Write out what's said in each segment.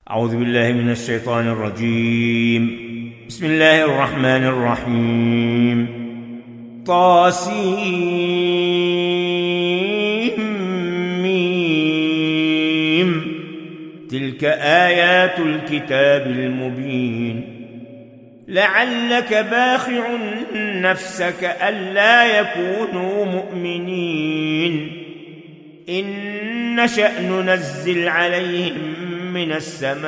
أعوذ بالله من الشيطان الرجيم. بسم الله الرحمن الرحيم. طاسيم. تلك آيات الكتاب المبين. لعلك باخع نفسك ألا يكونوا مؤمنين إن نشأ ننزل عليهم من السماء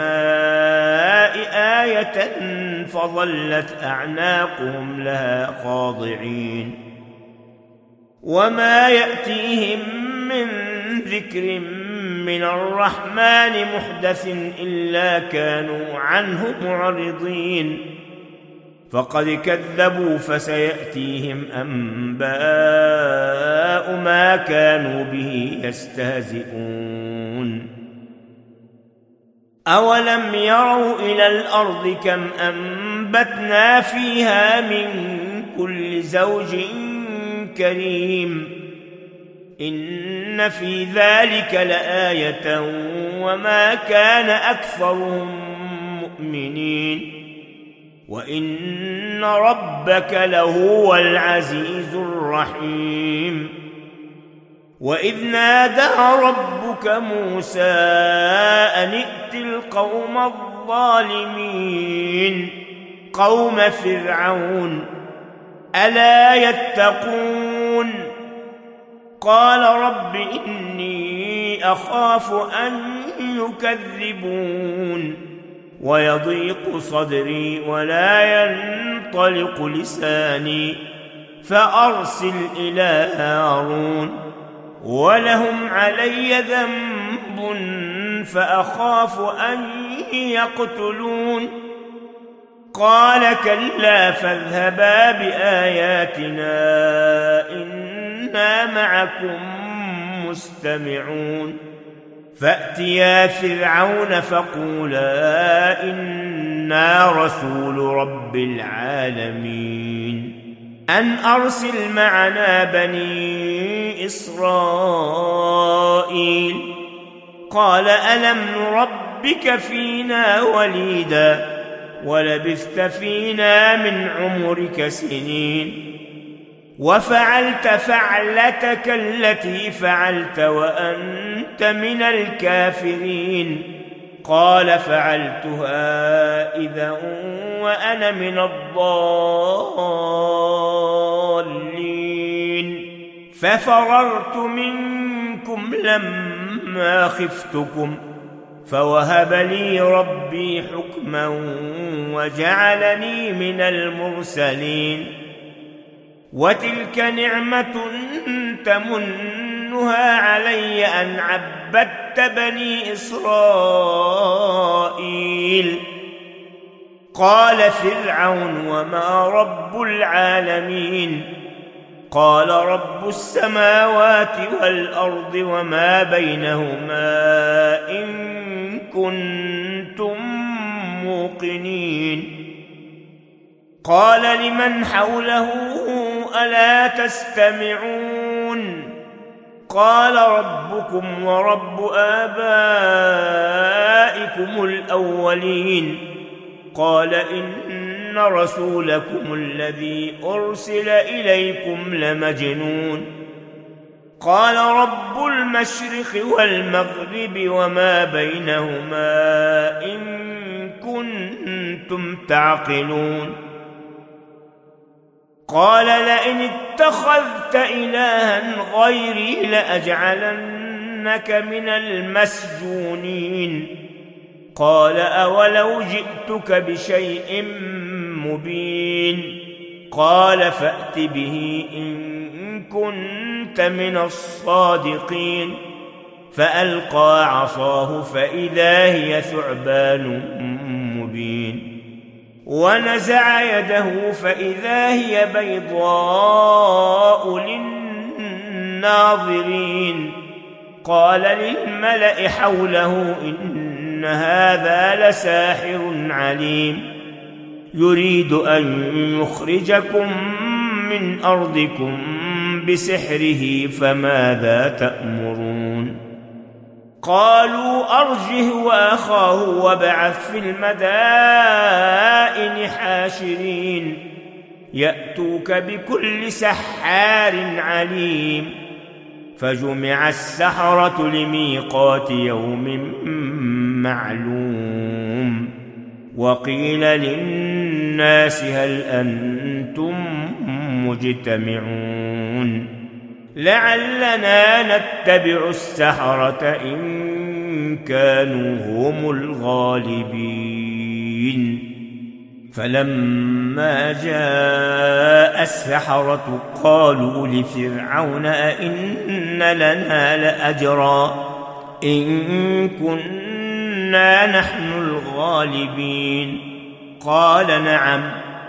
آية فظلت أعناقهم لها خاضعين وما يأتيهم من ذكر من الرحمن محدث إلا كانوا عنه معرضين فقد كذبوا فسيأتيهم أنباء ما كانوا به يستهزئون. أولم يروا إلى الأرض كم أنبتنا فيها من كل زوج كريم إن في ذلك لآية وما كان أكثرهم مؤمنين وإن ربك لهو العزيز الرحيم. وإذ نادى ربك موسى أن ائت القوم الظالمين قوم فرعون ألا يتقون قال رب إني أخاف أن يكذبون ويضيق صدري ولا ينطلق لساني فأرسل إلى هارون ولهم علي ذنب فأخاف أن يقتلون قال كلا فاذهبا بآياتنا إنا معكم مستمعون. فأتيا فرعون فقولا إنا رسول رب العالمين أن أرسل معنا بني إسرائيل قال ألم نربك فينا وليدا ولبثت فينا من عمرك سنين وفعلت فعلتك التي فعلت وأنت من الكافرين قال فعلتها إذا وأنا من الضالين ففررت منكم لما خفتكم فوهب لي ربي حكما وجعلني من المرسلين. وتلك نعمة تمنها علي أن عبدت بني إسرائيل. قال فرعون وما رب العالمين قال رب السماوات والأرض وما بينهما إن كنتم موقنين. قال لمن حوله ألا تستمعون قال ربكم ورب آبائكم الأولين قال إن رسولكم الذي أرسل إليكم لمجنون. قال رب المشرق والمغرب وما بينهما إن كنتم تعقلون. قال لئن اتخذت إلها غيري لأجعلنك من المسجونين. قال أولو جئتك بشيء مبين قال فأت به إن كنت من الصادقين فألقى عصاه فإذا هي ثعبان مبين ونزع يده فإذا هي بيضاء للناظرين. قال للملأ حوله إن هذا لساحر عليم يريد أن يخرجكم من أرضكم بسحره فماذا تأمرون. قالوا أرجه وأخاه وابعث في المدائن حاشرين يأتوك بكل سحار عليم. فجمع السحرة لميقات يوم معلوم. وقيل للناس هل أنتم مجتمعون لعلنا نتبع السحرة إن كانوا هم الغالبين. فلما جاء السحرة قالوا لفرعون أئن لنا لأجرا إن كنا نحن الغالبين. قال نعم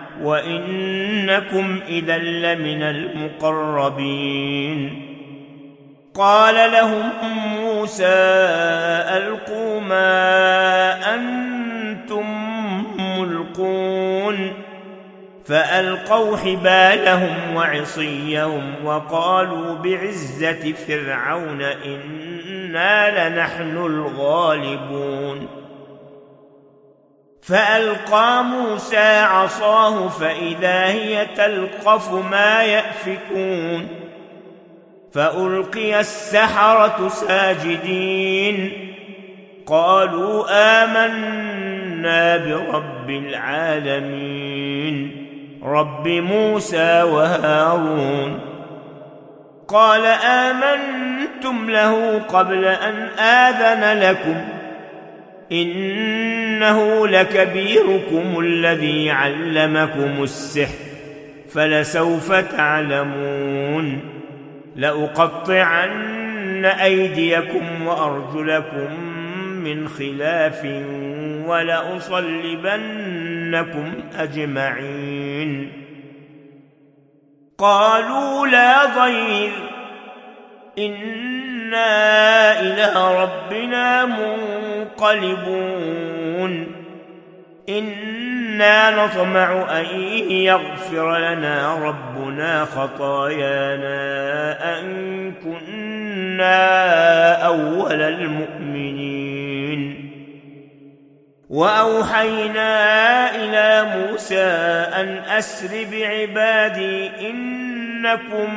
وإنكم إذا لمن المقربين. قال لهم موسى ألقوا ما أنتم ملقون. فألقوا حبالهم وعصيهم وقالوا بعزة فرعون إنا لنحن الغالبون. فألقى موسى عصاه فإذا هي تلقف ما يأفكون. فألقي السحرة ساجدين قالوا آمنا برب العالمين رب موسى وهارون. قال آمنتم له قبل أن آذن لكم إنه لكبيركم الذي علمكم السحر فلسوف تعلمون لأقطعن أيديكم وأرجلكم من خلاف ولأصلبنكم أجمعين. قالوا لا ضير إنا إلى ربنا منقلبون إنا نطمع أن يغفر لنا ربنا خطايانا أن كنا أول المؤمنين. وأوحينا إلى موسى أن أسر بعبادي إنكم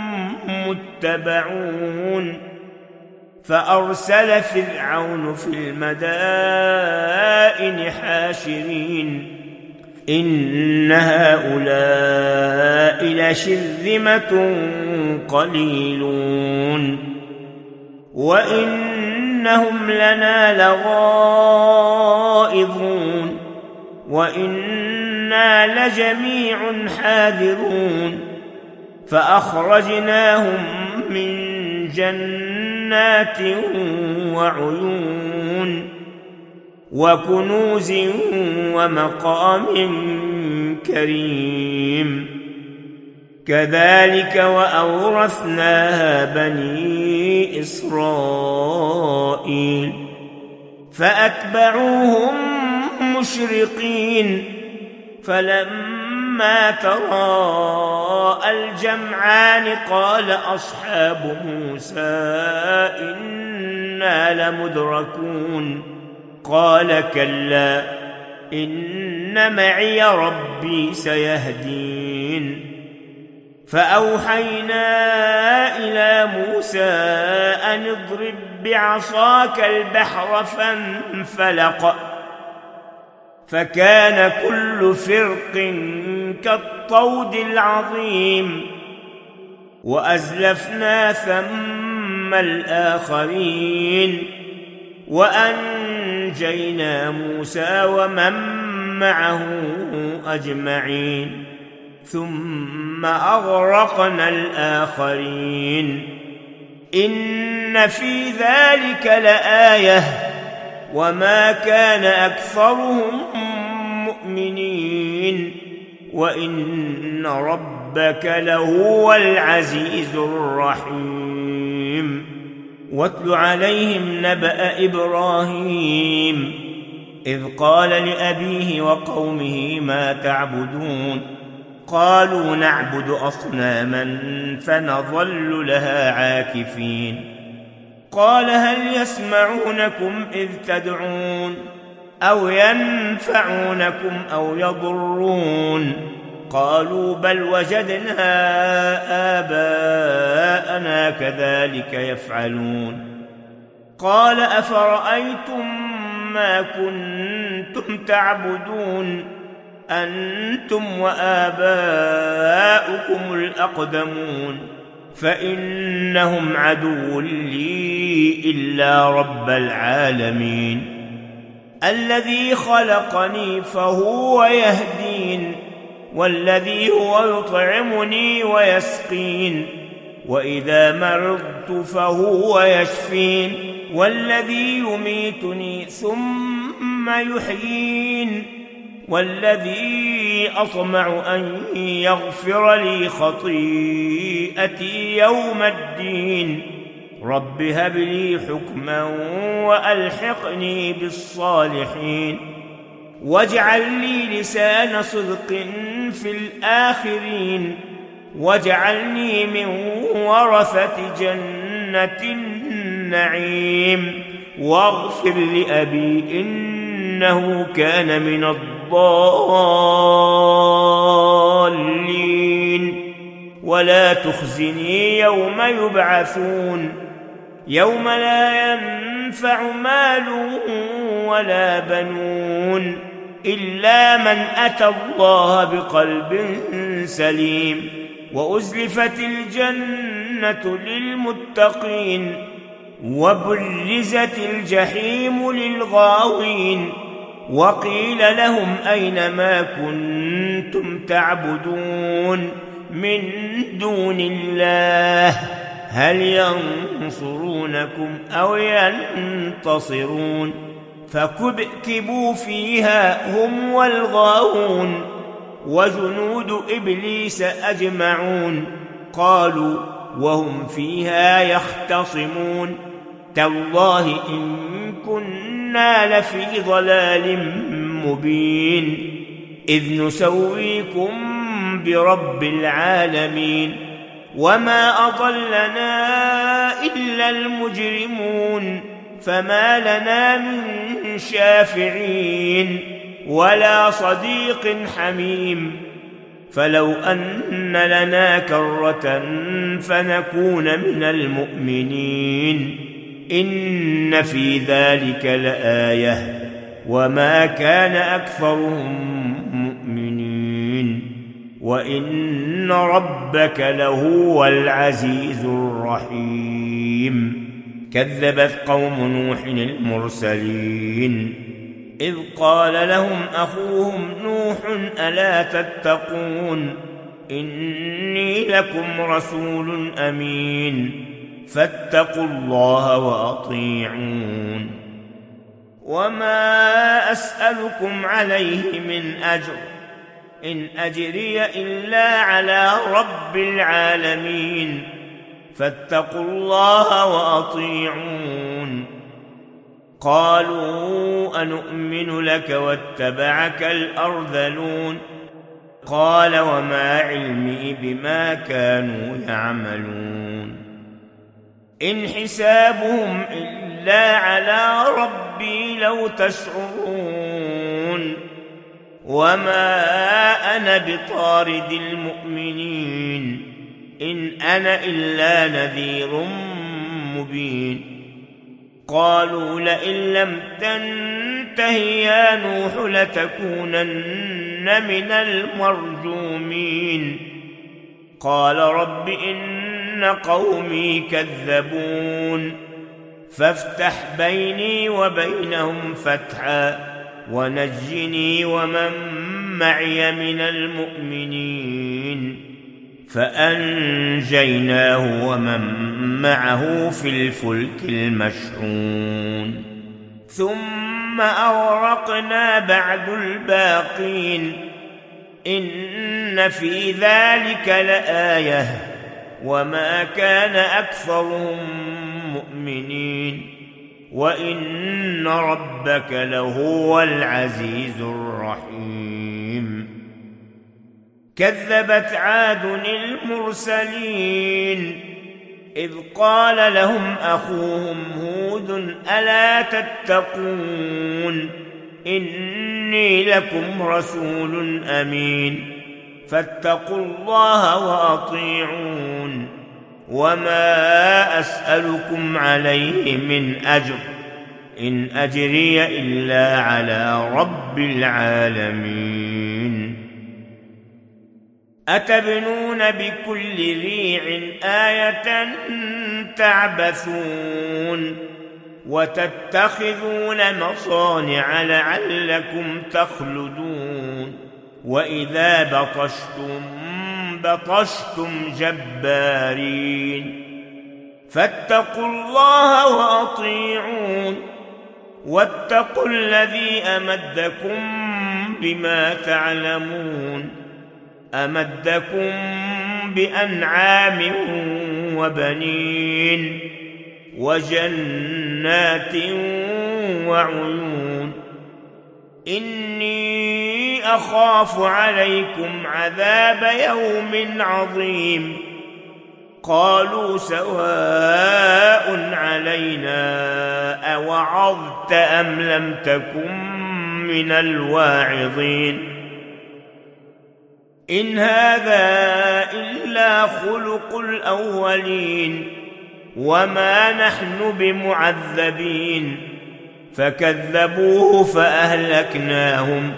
متبعون. فأرسل فرعون في المدائن حاشرين إن هؤلاء لشرذمة قليلون وإنهم لنا لغائظون وإنا لجميع حاذرون. فأخرجناهم من جنات وعيون وكنوز ومقام كريم. كذلك وأورثناها بني إسرائيل فأتبعوهم مشرقين. فلما تراءى الجمعان قال أصحاب موسى إنا لمدركون قال كلا إن معي ربي سيهدين. فأوحينا إلى موسى أن اضرب بعصاك البحر فانفلق فكان كل فرق كالطود العظيم. وأزلفنا ثم الآخرين وأنجينا موسى ومن معه أجمعين ثم أغرقنا الآخرين. إن في ذلك لآية وما كان أكثرهم مؤمنين وإن ربك لهو العزيز الرحيم. واتل عليهم نبأ إبراهيم إذ قال لأبيه وقومه ما تعبدون قالوا نعبد أصناما فنظل لها عاكفين. قال هل يسمعونكم إذ تدعون أو ينفعونكم أو يضرون قالوا بل وجدنا آباءنا كذلك يفعلون قال أفرأيتم ما كنتم تعبدون أنتم وآباؤكم الأقدمون فإنهم عدو لي إلا رب العالمين الذي خلقني فهو يهدين والذي هو يطعمني ويسقين وإذا مرضت فهو يشفين والذي يميتني ثم يحيين والذي أطمع أن يغفر لي خطيئتي يوم الدين رب هب لي حكما وألحقني بالصالحين واجعل لي لسان صدق في الآخرين واجعلني من ورثة جنة النعيم واغفر لأبي إنه كان من الضالين ولا تخزني يوم يبعثون يوم لا ينفع مال ولا بنون إلا من أتى الله بقلب سليم وأزلفت الجنة للمتقين وبرزت الجحيم للغاوين وقيل لهم أين ما كنتم تعبدون من دون الله هل ينصرونكم أو ينتصرون فكبكبوا فيها هم والغاوون وجنود إبليس أجمعون قالوا وهم فيها يختصمون تالله إن كنا لفي ضلال مبين إذ نسويكم برب العالمين وما أضلنا إلا المجرمون فما لنا من شافعين ولا صديق حميم فلو أن لنا كرة فنكون من المؤمنين إن في ذلك لآية وما كان أكثرهم مؤمنين وإن ربك لهو العزيز الرحيم كذبت قوم نوح المرسلين إذ قال لهم أخوهم نوح ألا تتقون إني لكم رسول أمين فاتقوا الله وأطيعون وما أسألكم عليه من أجر إن أجري إلا على رب العالمين فاتقوا الله وأطيعون قالوا أنؤمن لك واتبعك الأرذلون قال وما علمي بما كانوا يعملون إن حسابهم إلا على ربي لو تشعرون وما أنا بطارد المؤمنين إن أنا إلا نذير مبين قالوا لئن لم تنته يا نوح لتكونن من المرجومين قال رب إن قومي كذبون فافتح بيني وبينهم فتحا ونجني ومن معي من المؤمنين فأنجيناه ومن معه في الفلك المشحون ثم أغرقنا بعد الباقين إن في ذلك لآية وما كان أكثرهم مؤمنين وإن ربك لهو العزيز الرحيم كذبت عاد المرسلين إذ قال لهم أخوهم هود ألا تتقون إني لكم رسول أمين فاتقوا الله وأطيعون وما أسألكم عليه من أجر إن أجري إلا على رب العالمين أتبنون بكل ريع آية تعبثون وتتخذون مصانع لعلكم تخلدون وإذا بطشتم جبارين فاتقوا الله وأطيعون واتقوا الذي أمدكم بما تعلمون أمدكم بأنعام وبنين وجنات وعيون إني أخاف عليكم عذاب يوم عظيم قالوا سواء علينا أوعظت أم لم تكن من الواعظين إن هذا إلا خلق الأولين وما نحن بمعذبين فكذبوه فأهلكناهم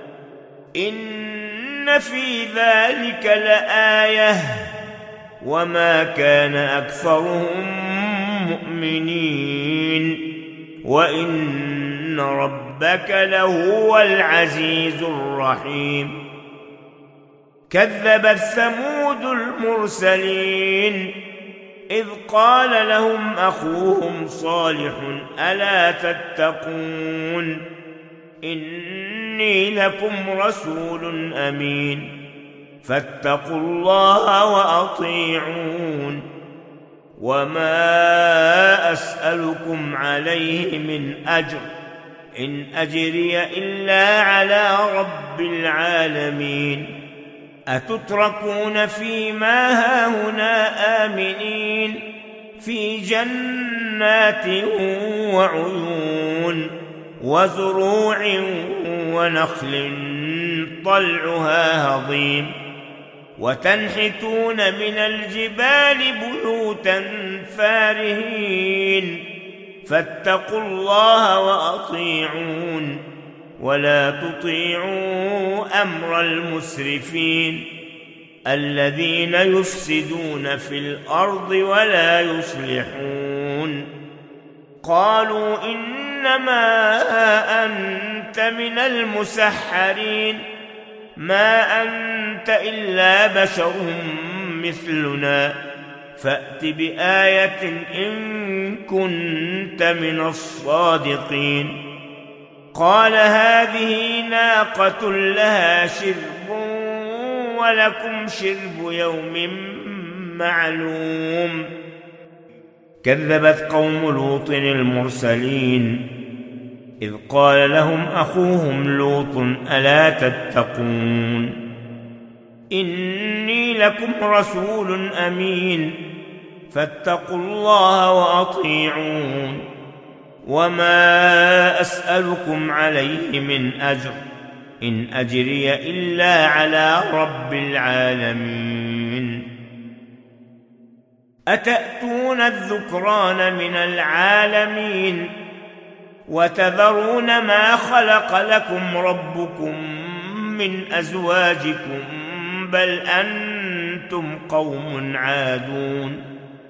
إن في ذلك لآية وما كان أكثرهم مؤمنين وإن ربك لهو العزيز الرحيم كذبت ثمود المرسلين إذ قال لهم أخوهم صالح ألا تتقون إني لكم رسول أمين فاتقوا الله وأطيعون وما أسألكم عليه من أجر إن أجري إلا على رب العالمين أتتركون فيما هاهنا آمنين في جنات وعيون وزروع ونخل طلعها هضيم وتنحتون من الجبال بيوتا فارهين فاتقوا الله وأطيعون ولا تطيعوا أمر المسرفين الذين يفسدون في الأرض ولا يصلحون قالوا إنما أنت من المسحرين ما أنت إلا بشر مثلنا فأت بآية إن كنت من الصادقين قال هذه ناقة لها شرب ولكم شرب يوم معلوم كذبت قوم لوط المرسلين إذ قال لهم أخوهم لوط ألا تتقون إني لكم رسول أمين فاتقوا الله وأطيعون وما أسألكم عليه من أجر إن أجري إلا على رب العالمين أتأتون الذكران من العالمين وتذرون ما خلق لكم ربكم من أزواجكم بل أنتم قوم عادون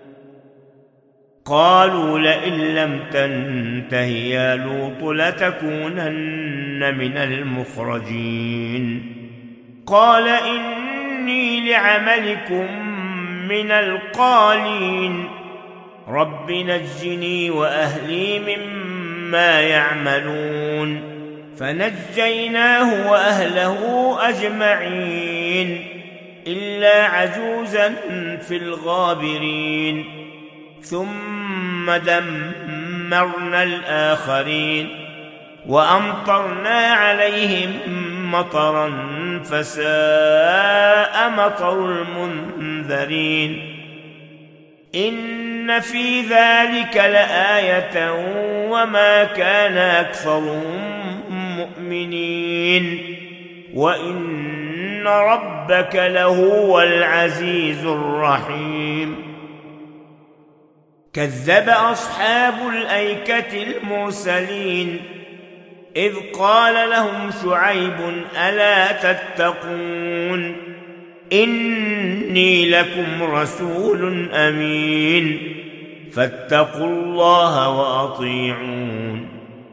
قالوا لئن لم تنته يا لوط لتكونن من المخرجين قال إني لعملكم من القالين رب نجني وأهلي مما يعملون فنجيناه وأهله أجمعين إلا عجوزا في الغابرين ثم دمرنا الآخرين وأمطرنا عليهم مطرا فساء مطر المنذرين إن في ذلك لآية وما كان أكثرهم مؤمنين وإن ربك لهو العزيز الرحيم. كذب أصحاب الأيكة المرسلين إذ قال لهم شعيب ألا تتقون إني لكم رسول أمين فاتقوا الله وأطيعون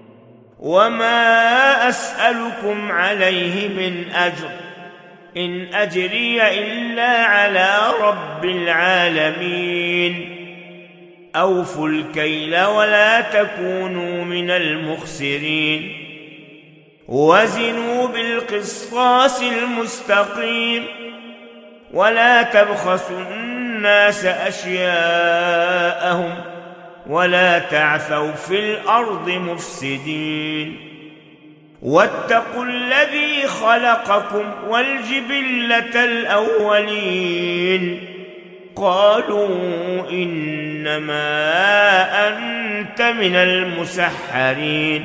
وما أسألكم عليه من أجر إن أجري إلا على رب العالمين. أوفوا الكيل ولا تكونوا من المخسرين وزنوا بالقسطاس المستقيم ولا تبخسوا الناس أشياءهم ولا تعثوا في الأرض مفسدين واتقوا الذي خلقكم والجبلة الأولين قالوا إنما أنت من المسحرين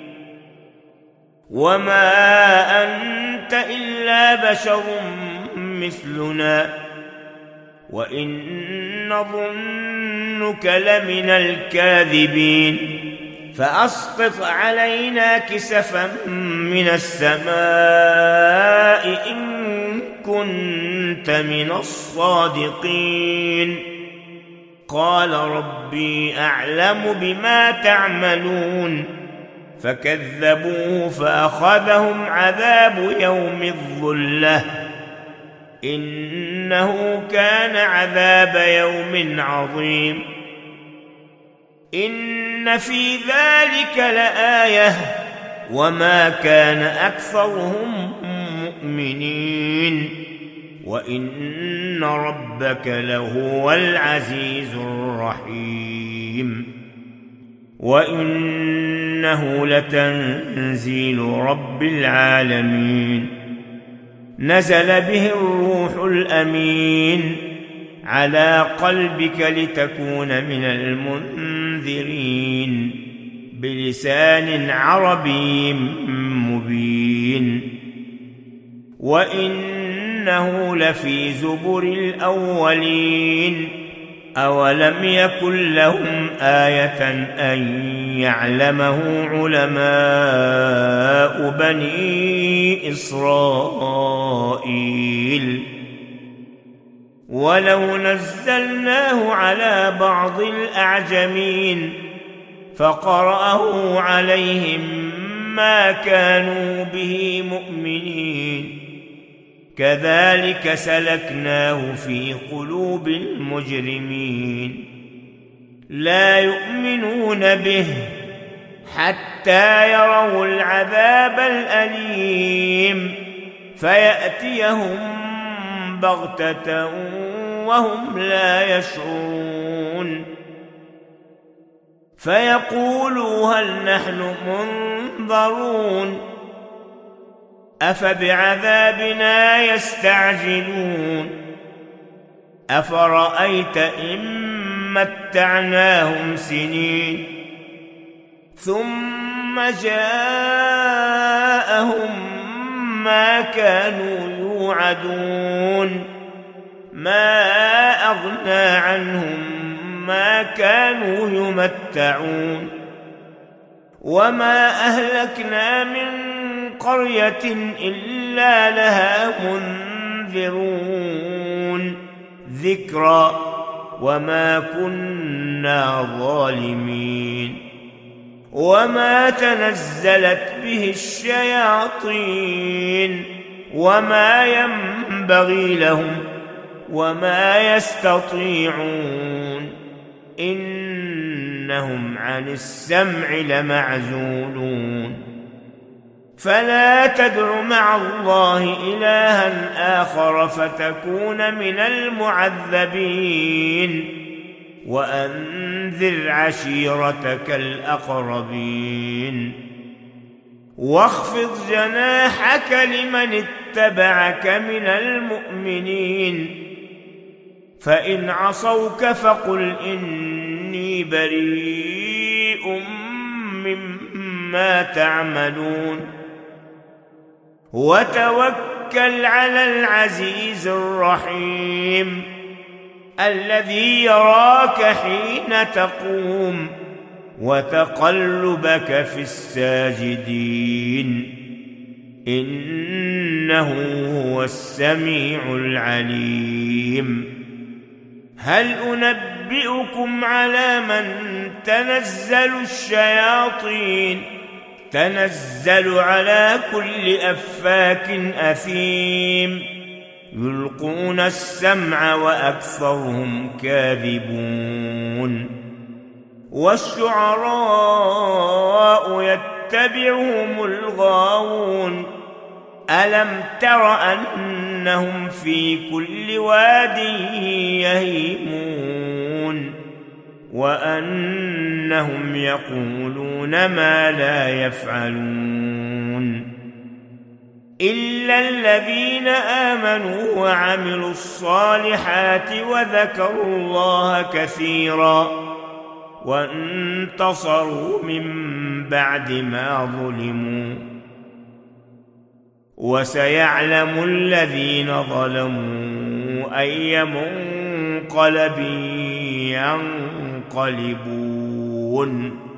وما أنت إلا بشر مثلنا وإن نظنك لمن الكاذبين فأسقط علينا كسفا من السماء إن كنت من الصادقين. قال ربي أعلم بما تعملون فكذبوه فأخذهم عذاب يوم الظلة إنه كان عذاب يوم عظيم. إن في ذلك لآية وما كان أكثرهم مؤمنين وإن ربك لهو العزيز الرحيم. وإنه لتنزيل رب العالمين نزل به الروح الأمين على قلبك لتكون من المنذرين بلسان عربي مبين وإنه لفي زبر الأولين أولم يكن لهم آية أن يعلمه علماء بني إسرائيل ولو نزلناه على بعض الأعجمين فقرأه عليهم ما كانوا به مؤمنين كذلك سلكناه في قلوب المجرمين لا يؤمنون به حتى يروا العذاب الأليم فيأتيهم بغتة وهم لا يشعرون فيقولوا هل نحن منظرون أفبعذابنا يستعجلون أفرأيت إن متعناهم سنين ثم جاءهم ما كانوا يوعدون ما أغنى عنهم ما كانوا يمتعون وما أهلكنا من قرية إلا لها منذرون ذكرى وما كنا ظالمين وما تنزلت به الشياطين وما ينبغي لهم وما يستطيعون إنهم عن السمع لمعزولون فلا تدع مع الله إلها آخر فتكون من المعذبين وأنذر عشيرتك الأقربين واخفض جناحك لمن اتبعك من المؤمنين فإن عصوك فقل إني بريء مما تعملون وتوكل على العزيز الرحيم الذي يراك حين تقوم وتقلبك في الساجدين إنه هو السميع العليم هل أنبئكم على من تنزل الشياطين تنزل على كل أفاك أثيم يلقون السمع وأكثرهم كاذبون والشعراء يتبعهم الغاوون ألم تر أنهم في كل واد يهيمون وأنهم يقولون ما لا يفعلون إلا الذين آمنوا وعملوا الصالحات وذكروا الله كثيرا وانتصروا من بعد ما ظلموا وسيعلم الذين ظلموا أي منقلب ينقلبون